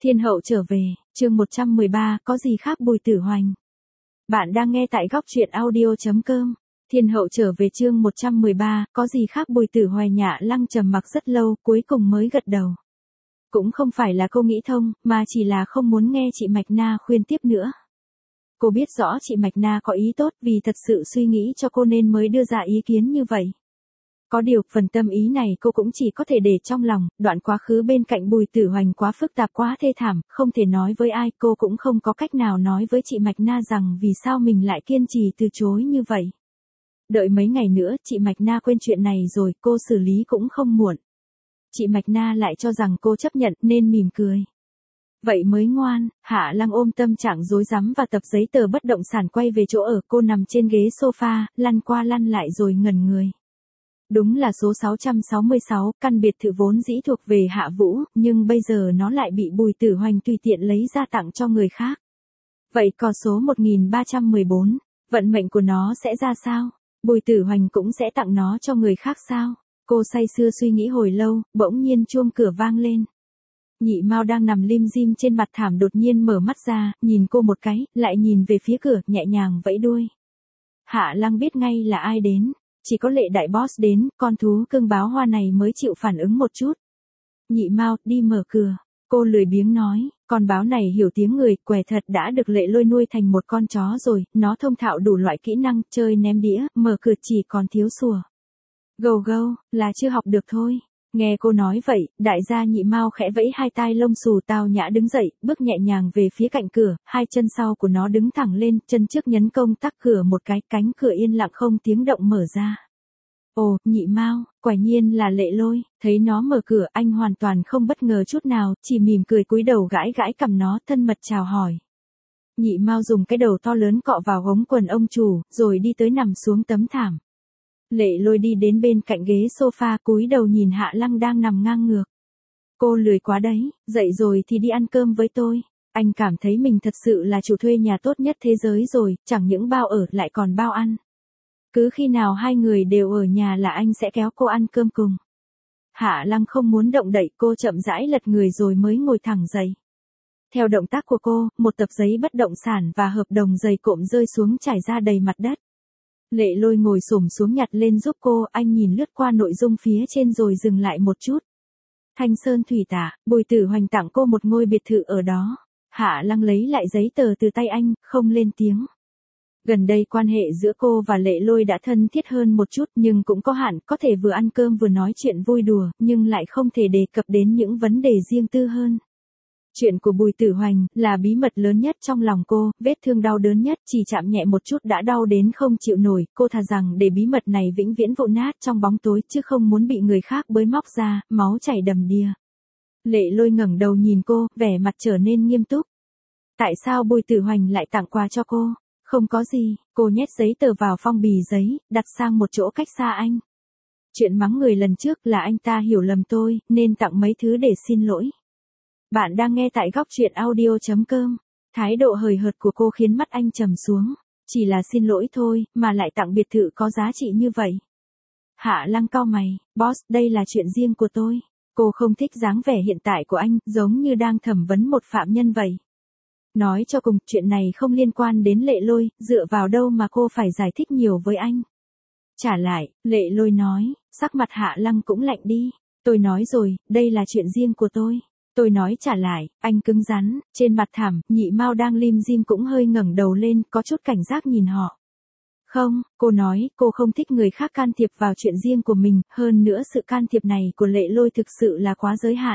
Thiên hậu trở về, chương 113, có gì khác Bùi Tử Hoành. Bạn đang nghe tại góc truyện audio.com. Thiên hậu trở về chương 113, có gì khác Bùi Tử Hoành. Nhã Lăng trầm mặc rất lâu, cuối cùng mới gật đầu. Cũng không phải là cô nghĩ thông, mà chỉ là không muốn nghe chị Mạch Na khuyên tiếp nữa. Cô biết rõ chị Mạch Na có ý tốt vì thật sự suy nghĩ cho cô nên mới đưa ra ý kiến như vậy. Có điều, phần tâm ý này cô cũng chỉ có thể để trong lòng, đoạn quá khứ bên cạnh Bùi Tử Hoành quá phức tạp quá thê thảm, không thể nói với ai, cô cũng không có cách nào nói với chị Mạch Na rằng vì sao mình lại kiên trì từ chối như vậy. Đợi mấy ngày nữa, chị Mạch Na quên chuyện này rồi, cô xử lý cũng không muộn. Chị Mạch Na lại cho rằng cô chấp nhận nên mỉm cười. Vậy mới ngoan. Hạ Lăng ôm tâm trạng rối rắm và tập giấy tờ bất động sản quay về chỗ ở, cô nằm trên ghế sofa, lăn qua lăn lại rồi ngẩn người. Đúng là số 666, căn biệt thự vốn dĩ thuộc về Hạ Vũ, nhưng bây giờ nó lại bị Bùi Tử Hoành tùy tiện lấy ra tặng cho người khác. Vậy còn số 1314, vận mệnh của nó sẽ ra sao? Bùi Tử Hoành cũng sẽ tặng nó cho người khác sao? Cô say sưa suy nghĩ hồi lâu, bỗng nhiên chuông cửa vang lên. Nhị Mao đang nằm lim dim trên mặt thảm đột nhiên mở mắt ra, nhìn cô một cái, lại nhìn về phía cửa, nhẹ nhàng vẫy đuôi. Hạ Lăng biết ngay là ai đến. Chỉ có Lệ đại boss đến, con thú cưng báo hoa này mới chịu phản ứng một chút. Nhị Mao, đi mở cửa. Cô lười biếng nói, con báo này hiểu tiếng người, què thật đã được Lệ Lôi nuôi thành một con chó rồi, nó thông thạo đủ loại kỹ năng, chơi ném đĩa, mở cửa chỉ còn thiếu sủa. Gâu gâu, là chưa học được thôi. Nghe cô nói vậy, đại gia Nhị Mao khẽ vẫy hai tai lông xù tao nhã đứng dậy, bước nhẹ nhàng về phía cạnh cửa, hai chân sau của nó đứng thẳng lên, chân trước nhấn công tắc cửa một cái, cánh cửa yên lặng không tiếng động mở ra. Ồ, Nhị Mao, quả nhiên là Lệ Lôi. Thấy nó mở cửa, anh hoàn toàn không bất ngờ chút nào, chỉ mỉm cười cúi đầu gãi gãi cằm nó, thân mật chào hỏi. Nhị Mao dùng cái đầu to lớn cọ vào ống quần ông chủ, rồi đi tới nằm xuống tấm thảm. Lệ Lôi đi đến bên cạnh ghế sofa, cúi đầu nhìn Hạ Lăng đang nằm ngang ngược. Cô lười quá đấy, dậy rồi thì đi ăn cơm với tôi. Anh cảm thấy mình thật sự là chủ thuê nhà tốt nhất thế giới rồi, chẳng những bao ở lại còn bao ăn. Cứ khi nào hai người đều ở nhà là anh sẽ kéo cô ăn cơm cùng. Hạ Lăng không muốn động đậy, cô chậm rãi lật người rồi mới ngồi thẳng dậy. Theo động tác của cô, một tập giấy bất động sản và hợp đồng dày cộm rơi xuống trải ra đầy mặt đất. Lệ Lôi ngồi xổm xuống nhặt lên giúp cô, anh nhìn lướt qua nội dung phía trên rồi dừng lại một chút. Thanh Sơn Thủy Tả, Bùi Tử Hoành tặng cô một ngôi biệt thự ở đó. Hạ Lăng lấy lại giấy tờ từ tay anh, không lên tiếng. Gần đây quan hệ giữa cô và Lệ Lôi đã thân thiết hơn một chút nhưng cũng có hạn, có thể vừa ăn cơm vừa nói chuyện vui đùa, nhưng lại không thể đề cập đến những vấn đề riêng tư hơn. Chuyện của Bùi Tử Hoành là bí mật lớn nhất trong lòng cô, vết thương đau đớn nhất, chỉ chạm nhẹ một chút đã đau đến không chịu nổi, cô thà rằng để bí mật này vĩnh viễn vụn nát trong bóng tối chứ không muốn bị người khác bới móc ra, máu chảy đầm đìa. Lệ Lôi ngẩng đầu nhìn cô, vẻ mặt trở nên nghiêm túc. Tại sao Bùi Tử Hoành lại tặng quà cho cô? Không có gì, cô nhét giấy tờ vào phong bì giấy, đặt sang một chỗ cách xa anh. Chuyện mắng người lần trước là anh ta hiểu lầm tôi, nên tặng mấy thứ để xin lỗi. Bạn đang nghe tại góc truyện audio.com. Thái độ hời hợt của cô khiến mắt anh trầm xuống. Chỉ là xin lỗi thôi, mà lại tặng biệt thự có giá trị như vậy. Hạ Lăng cau mày, boss, đây là chuyện riêng của tôi. Cô không thích dáng vẻ hiện tại của anh, giống như đang thẩm vấn một phạm nhân vậy. Nói cho cùng, chuyện này không liên quan đến Lệ Lôi, dựa vào đâu mà cô phải giải thích nhiều với anh. Trả lại, Lệ Lôi nói, sắc mặt Hạ Lăng cũng lạnh đi. Tôi nói rồi, đây là chuyện riêng của tôi. Tôi nói trả lại, anh cứng rắn, trên mặt thảm, Nhị Mao đang lim dim cũng hơi ngẩng đầu lên, có chút cảnh giác nhìn họ. Không, cô nói, cô không thích người khác can thiệp vào chuyện riêng của mình, hơn nữa sự can thiệp này của Lệ Lôi thực sự là quá giới hạn.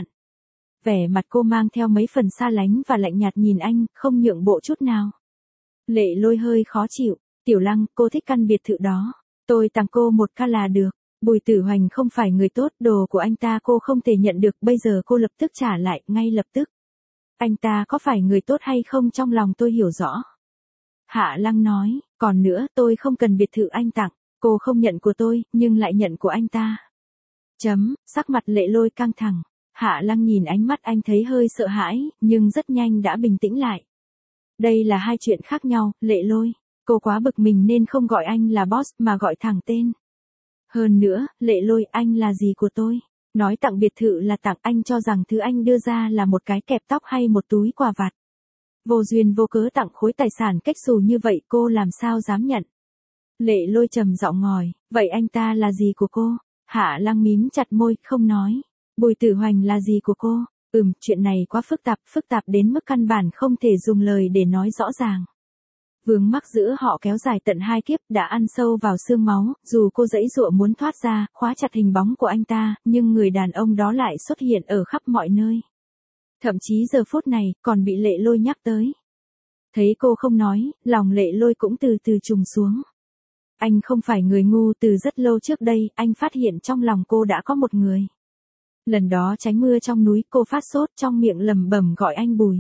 Vẻ mặt cô mang theo mấy phần xa lánh và lạnh nhạt nhìn anh, không nhượng bộ chút nào. Lệ Lôi hơi khó chịu, Tiểu Lăng, cô thích căn biệt thự đó. Tôi tặng cô một ca là được. Bùi Tử Hoành không phải người tốt, đồ của anh ta cô không thể nhận được, bây giờ cô lập tức trả lại, ngay lập tức. Anh ta có phải người tốt hay không trong lòng tôi hiểu rõ. Hạ Lăng nói, còn nữa tôi không cần biệt thự anh tặng, cô không nhận của tôi, nhưng lại nhận của anh ta. Sắc mặt Lệ Lôi căng thẳng. Hạ Lăng nhìn ánh mắt anh thấy hơi sợ hãi, nhưng rất nhanh đã bình tĩnh lại. Đây là hai chuyện khác nhau, Lệ Lôi. Cô quá bực mình nên không gọi anh là boss mà gọi thẳng tên. Hơn nữa, Lệ Lôi, anh là gì của tôi? Nói tặng biệt thự là tặng, anh cho rằng thứ anh đưa ra là một cái kẹp tóc hay một túi quà vặt. Vô duyên vô cớ tặng khối tài sản cách xù như vậy cô làm sao dám nhận. Lệ Lôi trầm giọng ngòi, vậy anh ta là gì của cô? Hạ Lăng mím chặt môi, không nói. Bùi Tử Hoành là gì của cô? Chuyện này quá phức tạp đến mức căn bản không thể dùng lời để nói rõ ràng. Vướng mắc giữa họ kéo dài tận 2 kiếp đã ăn sâu vào xương máu, dù cô giãy giụa muốn thoát ra, khóa chặt hình bóng của anh ta, nhưng người đàn ông đó lại xuất hiện ở khắp mọi nơi. Thậm chí giờ phút này, còn bị Lệ Lôi nhắc tới. Thấy cô không nói, lòng Lệ Lôi cũng từ từ trùng xuống. Anh không phải người ngu, từ rất lâu trước đây, anh phát hiện trong lòng cô đã có một người. Lần đó tránh mưa trong núi, cô phát sốt trong miệng lẩm bẩm gọi anh Bùi.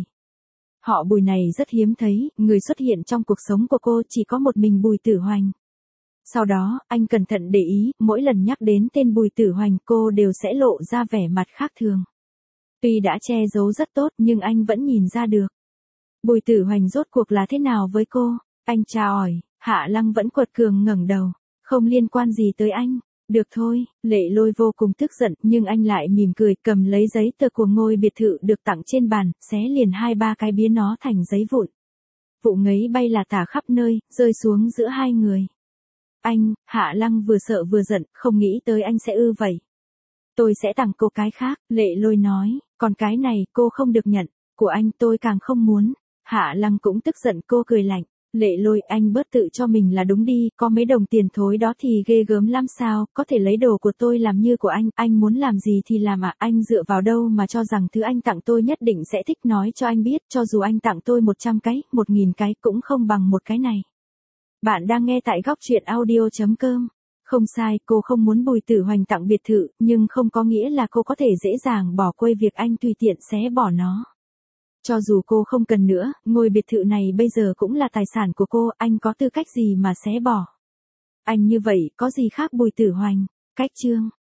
Họ Bùi này rất hiếm thấy, người xuất hiện trong cuộc sống của cô chỉ có một mình Bùi Tử Hoành. Sau đó, anh cẩn thận để ý, mỗi lần nhắc đến tên Bùi Tử Hoành cô đều sẽ lộ ra vẻ mặt khác thường. Tuy đã che giấu rất tốt nhưng anh vẫn nhìn ra được. Bùi Tử Hoành rốt cuộc là thế nào với cô? Anh tra hỏi, Hạ Lăng vẫn quật cường ngẩng đầu. Không liên quan gì tới anh. Được thôi, Lệ Lôi vô cùng tức giận nhưng anh lại mỉm cười cầm lấy giấy tờ của ngôi biệt thự được tặng trên bàn, xé liền 2-3 cái biến nó thành giấy vụn. Vụ ngấy bay là tả khắp nơi, rơi xuống giữa hai người. Anh, Hạ Lăng vừa sợ vừa giận, không nghĩ tới anh sẽ vậy. Tôi sẽ tặng cô cái khác, Lệ Lôi nói, còn cái này cô không được nhận, của anh tôi càng không muốn. Hạ Lăng cũng tức giận, cô cười lạnh. Lệ Lôi, anh bớt tự cho mình là đúng đi, có mấy đồng tiền thối đó thì ghê gớm lắm sao, có thể lấy đồ của tôi làm như của anh muốn làm gì thì làm à, anh dựa vào đâu mà cho rằng thứ anh tặng tôi nhất định sẽ thích, nói cho anh biết, cho dù anh tặng tôi 100 cái, 1000 cái cũng không bằng một cái này. Bạn đang nghe tại góc truyện audio.com. Không sai, cô không muốn Bùi Tử Hoành tặng biệt thự, nhưng không có nghĩa là cô có thể dễ dàng bỏ quên việc anh tùy tiện xé bỏ nó. Cho dù cô không cần nữa, ngôi biệt thự này bây giờ cũng là tài sản của cô, anh có tư cách gì mà xé bỏ. Anh như vậy, có gì khác Bùi Tử Hoành? Cách chương.